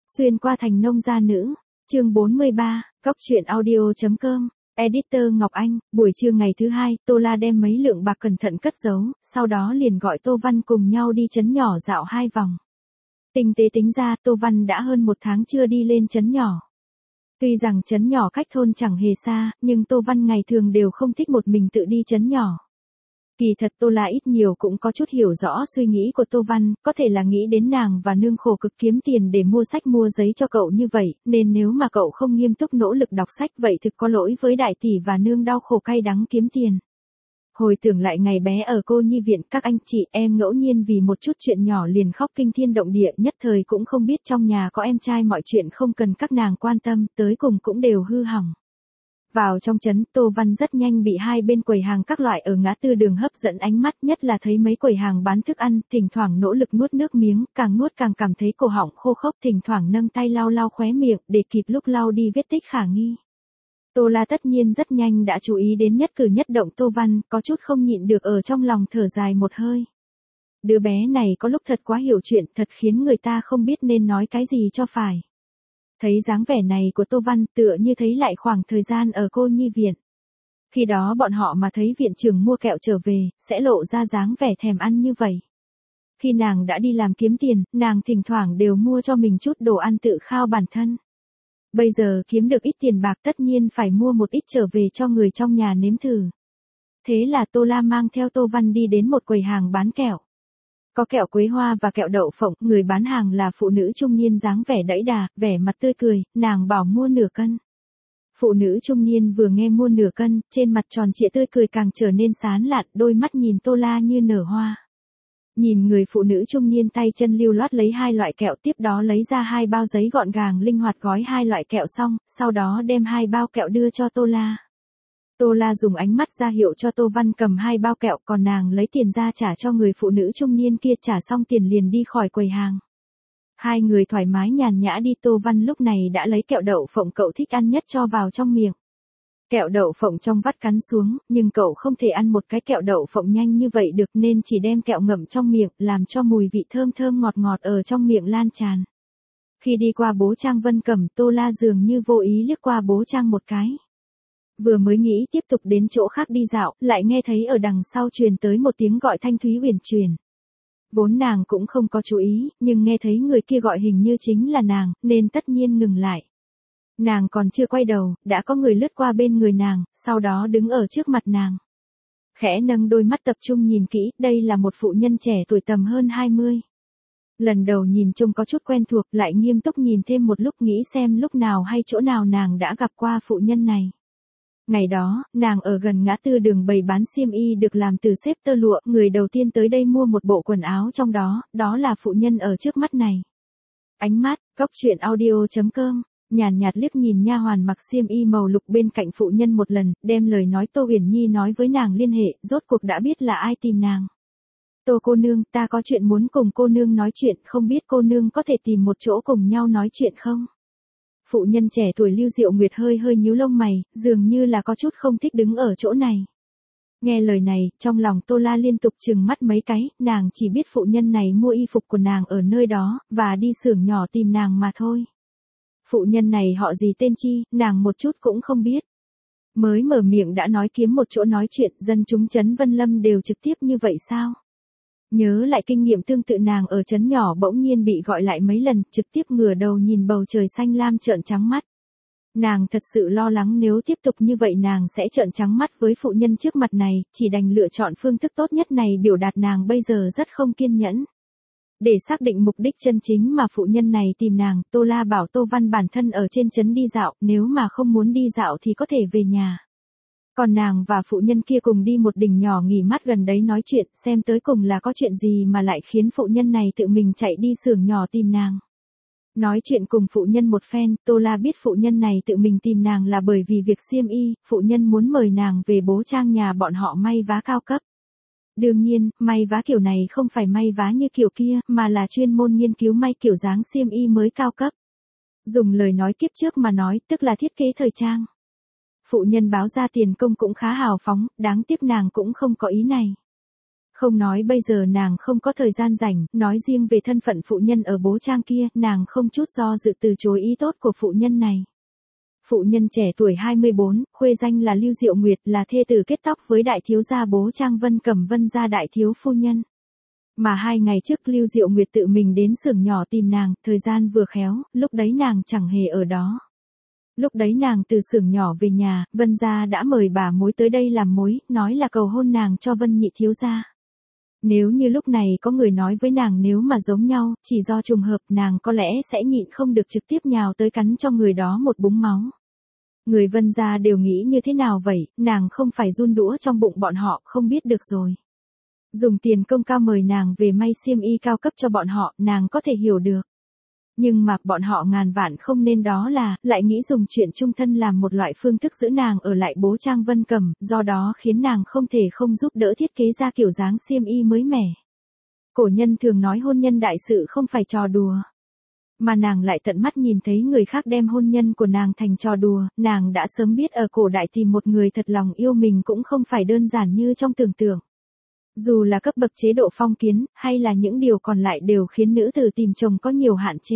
Xuyên qua thành nông gia nữ, chương 43, góc truyện audio.com, editor Ngọc Anh. Buổi trưa ngày thứ hai, Tô La đem mấy lượng bạc cẩn thận cất giấu, sau đó liền gọi Tô Văn cùng nhau đi trấn nhỏ dạo 2 vòng. Tinh tế tính ra, Tô Văn đã hơn 1 tháng chưa đi lên trấn nhỏ. Tuy rằng trấn nhỏ cách thôn chẳng hề xa, nhưng Tô Văn ngày thường đều không thích một mình tự đi trấn nhỏ. Kỳ thật Tô La ít nhiều cũng có chút hiểu rõ suy nghĩ của Tô Văn, có thể là nghĩ đến nàng và nương khổ cực kiếm tiền để mua sách mua giấy cho cậu như vậy, nên nếu mà cậu không nghiêm túc nỗ lực đọc sách vậy thực có lỗi với đại tỷ và nương đau khổ cay đắng kiếm tiền. Hồi tưởng lại ngày bé ở cô nhi viện, các anh chị em ngẫu nhiên vì một chút chuyện nhỏ liền khóc kinh thiên động địa, nhất thời cũng không biết trong nhà có em trai mọi chuyện không cần các nàng quan tâm, tới cùng cũng đều hư hỏng. Vào trong trấn, Tô Văn rất nhanh bị hai bên quầy hàng các loại ở ngã tư đường hấp dẫn ánh mắt, nhất là thấy mấy quầy hàng bán thức ăn, thỉnh thoảng nỗ lực nuốt nước miếng, càng nuốt càng cảm thấy cổ họng khô khốc, thỉnh thoảng nâng tay lau lau khóe miệng, để kịp lúc lau đi vết tích khả nghi. Tô La tất nhiên rất nhanh đã chú ý đến nhất cử nhất động Tô Văn, có chút không nhịn được ở trong lòng thở dài một hơi. Đứa bé này có lúc thật quá hiểu chuyện, thật khiến người ta không biết nên nói cái gì cho phải. Thấy dáng vẻ này của Tô Văn tựa như thấy lại khoảng thời gian ở cô nhi viện. Khi đó bọn họ mà thấy viện trưởng mua kẹo trở về, sẽ lộ ra dáng vẻ thèm ăn như vậy. Khi nàng đã đi làm kiếm tiền, nàng thỉnh thoảng đều mua cho mình chút đồ ăn tự khao bản thân. Bây giờ kiếm được ít tiền bạc tất nhiên phải mua một ít trở về cho người trong nhà nếm thử. Thế là Tô La mang theo Tô Văn đi đến một quầy hàng bán kẹo. Có kẹo quế hoa và kẹo đậu phộng, người bán hàng là phụ nữ trung niên dáng vẻ đẫy đà, vẻ mặt tươi cười, nàng bảo mua nửa cân. Phụ nữ trung niên vừa nghe mua nửa cân, trên mặt tròn trịa tươi cười càng trở nên sán lạn, đôi mắt nhìn Tô La như nở hoa. Nhìn người phụ nữ trung niên tay chân lưu loát lấy 2 loại kẹo, tiếp đó lấy ra 2 bao giấy gọn gàng linh hoạt gói 2 loại kẹo xong, sau đó đem 2 bao kẹo đưa cho Tô La. Tô La dùng ánh mắt ra hiệu cho Tô Văn cầm 2 bao kẹo, còn nàng lấy tiền ra trả cho người phụ nữ trung niên kia, trả xong tiền liền đi khỏi quầy hàng. Hai người thoải mái nhàn nhã đi. Tô Văn lúc này đã lấy kẹo đậu phộng cậu thích ăn nhất cho vào trong miệng. Kẹo đậu phộng trong vắt cắn xuống, nhưng cậu không thể ăn một cái kẹo đậu phộng nhanh như vậy được nên chỉ đem kẹo ngậm trong miệng, làm cho mùi vị thơm thơm ngọt ngọt ở trong miệng lan tràn. Khi đi qua bố Trang Vân Cẩm, Tô La dường như vô ý liếc qua bố Trang một cái. Vừa mới nghĩ tiếp tục đến chỗ khác đi dạo, lại nghe thấy ở đằng sau truyền tới một tiếng gọi thanh thúy uyển chuyển. Vốn nàng cũng không có chú ý, nhưng nghe thấy người kia gọi hình như chính là nàng, nên tất nhiên ngừng lại. Nàng còn chưa quay đầu, đã có người lướt qua bên người nàng, sau đó đứng ở trước mặt nàng. Khẽ nâng đôi mắt tập trung nhìn kỹ, đây là một phụ nhân trẻ tuổi tầm hơn 20. Lần đầu nhìn trông có chút quen thuộc, lại nghiêm túc nhìn thêm một lúc nghĩ xem lúc nào hay chỗ nào nàng đã gặp qua phụ nhân này. Ngày đó, nàng ở gần ngã tư đường bày bán xiêm y được làm từ xếp tơ lụa, người đầu tiên tới đây mua một bộ quần áo trong đó, đó là phụ nhân ở trước mắt này. Ánh mắt, góc truyện audio.com, nhàn nhạt liếc nhìn nha hoàn mặc xiêm y màu lục bên cạnh phụ nhân một lần, đem lời nói Tô Uyển Nhi nói với nàng liên hệ, rốt cuộc đã biết là ai tìm nàng. Tô cô nương, ta có chuyện muốn cùng cô nương nói chuyện, không biết cô nương có thể tìm một chỗ cùng nhau nói chuyện không? Phụ nhân trẻ tuổi Lưu Diệu Nguyệt hơi hơi nhíu lông mày, dường như là có chút không thích đứng ở chỗ này. Nghe lời này, trong lòng Tô La liên tục trừng mắt mấy cái, nàng chỉ biết phụ nhân này mua y phục của nàng ở nơi đó, và đi xưởng nhỏ tìm nàng mà thôi. Phụ nhân này họ gì tên chi, nàng một chút cũng không biết. Mới mở miệng đã nói kiếm một chỗ nói chuyện, dân chúng trấn Vân Lâm đều trực tiếp như vậy sao? Nhớ lại kinh nghiệm tương tự nàng ở trấn nhỏ bỗng nhiên bị gọi lại mấy lần, trực tiếp ngửa đầu nhìn bầu trời xanh lam trợn trắng mắt. Nàng thật sự lo lắng nếu tiếp tục như vậy nàng sẽ trợn trắng mắt với phụ nhân trước mặt này, chỉ đành lựa chọn phương thức tốt nhất này biểu đạt nàng bây giờ rất không kiên nhẫn. Để xác định mục đích chân chính mà phụ nhân này tìm nàng, Tô La bảo Tô Văn bản thân ở trên trấn đi dạo, nếu mà không muốn đi dạo thì có thể về nhà. Còn nàng và phụ nhân kia cùng đi một đỉnh nhỏ nghỉ mát gần đấy nói chuyện, xem tới cùng là có chuyện gì mà lại khiến phụ nhân này tự mình chạy đi xưởng nhỏ tìm nàng. Nói chuyện cùng phụ nhân một phen, Tô La biết phụ nhân này tự mình tìm nàng là bởi vì việc xiêm y, phụ nhân muốn mời nàng về bố Trang nhà bọn họ may vá cao cấp. Đương nhiên, may vá kiểu này không phải may vá như kiểu kia, mà là chuyên môn nghiên cứu may kiểu dáng xiêm y mới cao cấp. Dùng lời nói kiếp trước mà nói, tức là thiết kế thời trang. Phụ nhân báo ra tiền công cũng khá hào phóng, đáng tiếc nàng cũng không có ý này. Không nói bây giờ nàng không có thời gian rảnh, nói riêng về thân phận phụ nhân ở bố trang kia, nàng không chút do dự từ chối ý tốt của phụ nhân này. Phụ nhân trẻ tuổi 24, khuê danh là Lưu Diệu Nguyệt, là thê tử kết tóc với đại thiếu gia bố trang Vân Cẩm Vân gia đại thiếu phu nhân. Mà 2 ngày trước Lưu Diệu Nguyệt tự mình đến xưởng nhỏ tìm nàng, thời gian vừa khéo, lúc đấy nàng chẳng hề ở đó. Lúc đấy nàng từ xưởng nhỏ về nhà, Vân gia đã mời bà mối tới đây làm mối, nói là cầu hôn nàng cho Vân nhị thiếu gia. Nếu như lúc này có người nói với nàng nếu mà giống nhau, chỉ do trùng hợp nàng có lẽ sẽ nhịn không được trực tiếp nhào tới cắn cho người đó một búng máu. Người Vân gia đều nghĩ như thế nào vậy, nàng không phải run đũa trong bụng bọn họ, không biết được rồi. Dùng tiền công cao mời nàng về may xiêm y cao cấp cho bọn họ, nàng có thể hiểu được. Nhưng mà bọn họ ngàn vạn không nên đó là, lại nghĩ dùng chuyện chung thân làm một loại phương thức giữ nàng ở lại bố trang Vân Cẩm, do đó khiến nàng không thể không giúp đỡ thiết kế ra kiểu dáng xiêm y mới mẻ. Cổ nhân thường nói hôn nhân đại sự không phải trò đùa. Mà nàng lại tận mắt nhìn thấy người khác đem hôn nhân của nàng thành trò đùa, nàng đã sớm biết ở cổ đại tìm một người thật lòng yêu mình cũng không phải đơn giản như trong tưởng tượng. Dù là cấp bậc chế độ phong kiến, hay là những điều còn lại đều khiến nữ tử tìm chồng có nhiều hạn chế.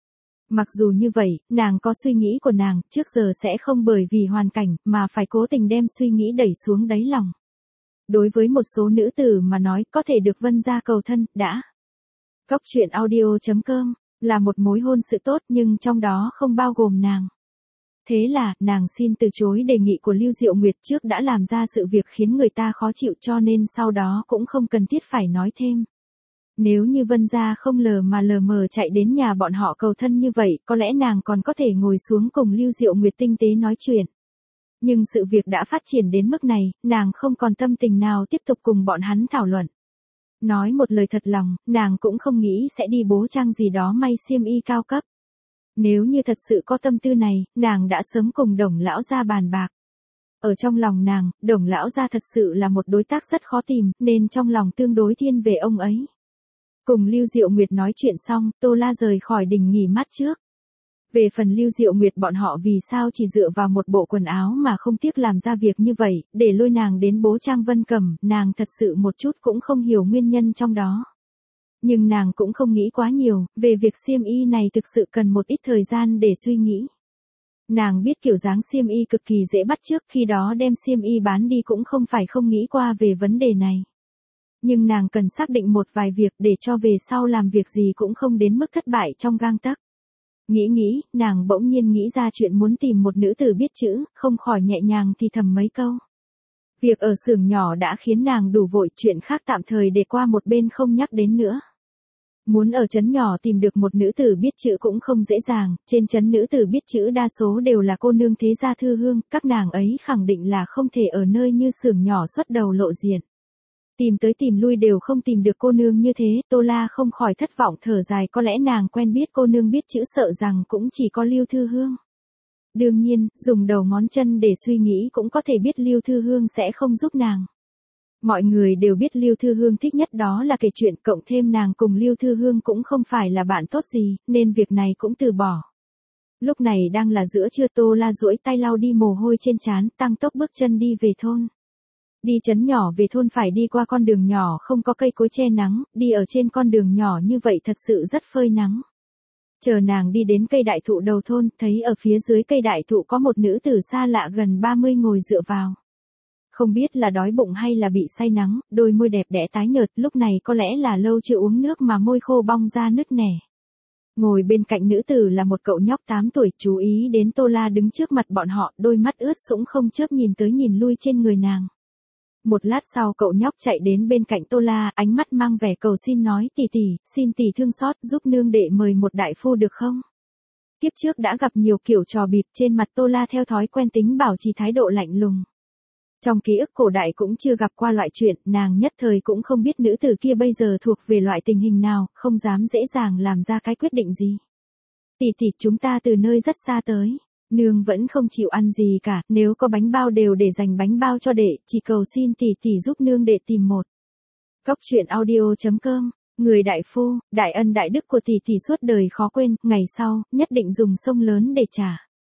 Mặc dù như vậy, nàng có suy nghĩ của nàng, trước giờ sẽ không bởi vì hoàn cảnh, mà phải cố tình đem suy nghĩ đẩy xuống đáy lòng. Đối với một số nữ tử mà nói có thể được Vân gia cầu thân, đã. Cóc truyện audio.com, là một mối hôn sự tốt nhưng trong đó không bao gồm nàng. Thế là, nàng xin từ chối đề nghị của Lưu Diệu Nguyệt trước đã làm ra sự việc khiến người ta khó chịu cho nên sau đó cũng không cần thiết phải nói thêm. Nếu như Vân gia không lờ mờ chạy đến nhà bọn họ cầu thân như vậy, có lẽ nàng còn có thể ngồi xuống cùng Lưu Diệu Nguyệt tinh tế nói chuyện. Nhưng sự việc đã phát triển đến mức này, nàng không còn tâm tình nào tiếp tục cùng bọn hắn thảo luận. Nói một lời thật lòng, nàng cũng không nghĩ sẽ đi bố trang gì đó may xiêm y cao cấp. Nếu như thật sự có tâm tư này, nàng đã sớm cùng Đồng lão gia bàn bạc. Ở trong lòng nàng, Đồng lão gia thật sự là một đối tác rất khó tìm, nên trong lòng tương đối thiên về ông ấy. Cùng Lưu Diệu Nguyệt nói chuyện xong, Tô La rời khỏi đình nghỉ mát trước. Về phần Lưu Diệu Nguyệt bọn họ vì sao chỉ dựa vào một bộ quần áo mà không tiếc làm ra việc như vậy, để lôi nàng đến bố trang Vân Cẩm, nàng thật sự một chút cũng không hiểu nguyên nhân trong đó. Nhưng nàng cũng không nghĩ quá nhiều, về việc xiêm y này thực sự cần một ít thời gian để suy nghĩ. Nàng biết kiểu dáng xiêm y cực kỳ dễ bắt chước, khi đó đem xiêm y bán đi cũng không phải không nghĩ qua về vấn đề này. Nhưng nàng cần xác định một vài việc để cho về sau làm việc gì cũng không đến mức thất bại trong gang tấc. Nghĩ, nàng bỗng nhiên nghĩ ra chuyện muốn tìm một nữ tử biết chữ, không khỏi nhẹ nhàng thì thầm mấy câu. Việc ở xưởng nhỏ đã khiến nàng đủ vội, chuyện khác tạm thời để qua một bên không nhắc đến nữa. Muốn ở trấn nhỏ tìm được một nữ tử biết chữ cũng không dễ dàng, trên trấn nữ tử biết chữ đa số đều là cô nương thế gia thư hương, các nàng ấy khẳng định là không thể ở nơi như xưởng nhỏ xuất đầu lộ diện. Tìm tới tìm lui đều không tìm được cô nương như thế, Tô La không khỏi thất vọng thở dài, có lẽ nàng quen biết cô nương biết chữ sợ rằng cũng chỉ có Lưu Thư Hương. Đương nhiên, dùng đầu ngón chân để suy nghĩ cũng có thể biết Lưu Thư Hương sẽ không giúp nàng. Mọi người đều biết Lưu Thư Hương thích nhất đó là kể chuyện, cộng thêm nàng cùng Lưu Thư Hương cũng không phải là bạn tốt gì, nên việc này cũng từ bỏ. Lúc này đang là giữa trưa, Tô La duỗi tay lau đi mồ hôi trên trán, tăng tốc bước chân đi về thôn. Đi trấn nhỏ về thôn phải đi qua con đường nhỏ không có cây cối che nắng, đi ở trên con đường nhỏ như vậy thật sự rất phơi nắng. Chờ nàng đi đến cây đại thụ đầu thôn, thấy ở phía dưới cây đại thụ có một nữ tử xa lạ gần 30 ngồi dựa vào. Không biết là đói bụng hay là bị say nắng, đôi môi đẹp đẽ tái nhợt, lúc này có lẽ là lâu chưa uống nước mà môi khô bong ra nứt nẻ. Ngồi bên cạnh nữ tử là một cậu nhóc 8 tuổi, chú ý đến Tô La đứng trước mặt bọn họ, đôi mắt ướt sũng không chớp nhìn tới nhìn lui trên người nàng. Một lát sau cậu nhóc chạy đến bên cạnh Tô La, ánh mắt mang vẻ cầu xin nói, tỷ tỷ, xin tỷ thương xót giúp nương đệ mời một đại phu được không? Kiếp trước đã gặp nhiều kiểu trò bịp, trên mặt Tô La theo thói quen tính bảo trì thái độ lạnh lùng. Trong ký ức cổ đại cũng chưa gặp qua loại chuyện, nàng nhất thời cũng không biết nữ tử kia bây giờ thuộc về loại tình hình nào, không dám dễ dàng làm ra cái quyết định gì. Tỷ tỷ, chúng ta từ nơi rất xa tới. Nương vẫn không chịu ăn gì cả, nếu có bánh bao đều để dành bánh bao cho đệ, chỉ cầu xin tỷ tỷ giúp nương đệ tìm một. Cóc truyện audio.com, người đại phu, đại ân đại đức của tỷ tỷ suốt đời khó quên, ngày sau, nhất định dùng sông lớn để trả.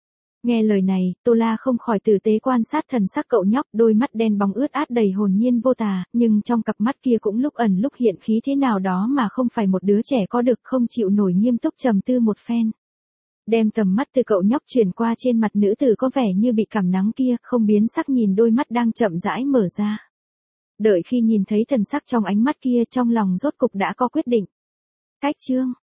Nghe lời này, Tô La không khỏi tử tế quan sát thần sắc cậu nhóc, đôi mắt đen bóng ướt át đầy hồn nhiên vô tà, nhưng trong cặp mắt kia cũng lúc ẩn lúc hiện khí thế nào đó mà không phải một đứa trẻ có được, không chịu nổi nghiêm túc trầm tư một phen. Đem tầm mắt từ cậu nhóc chuyển qua trên mặt nữ tử có vẻ như bị cảm nắng kia, không biến sắc nhìn đôi mắt đang chậm rãi mở ra. Đợi khi nhìn thấy thần sắc trong ánh mắt kia, trong lòng rốt cục đã có quyết định. Cách chương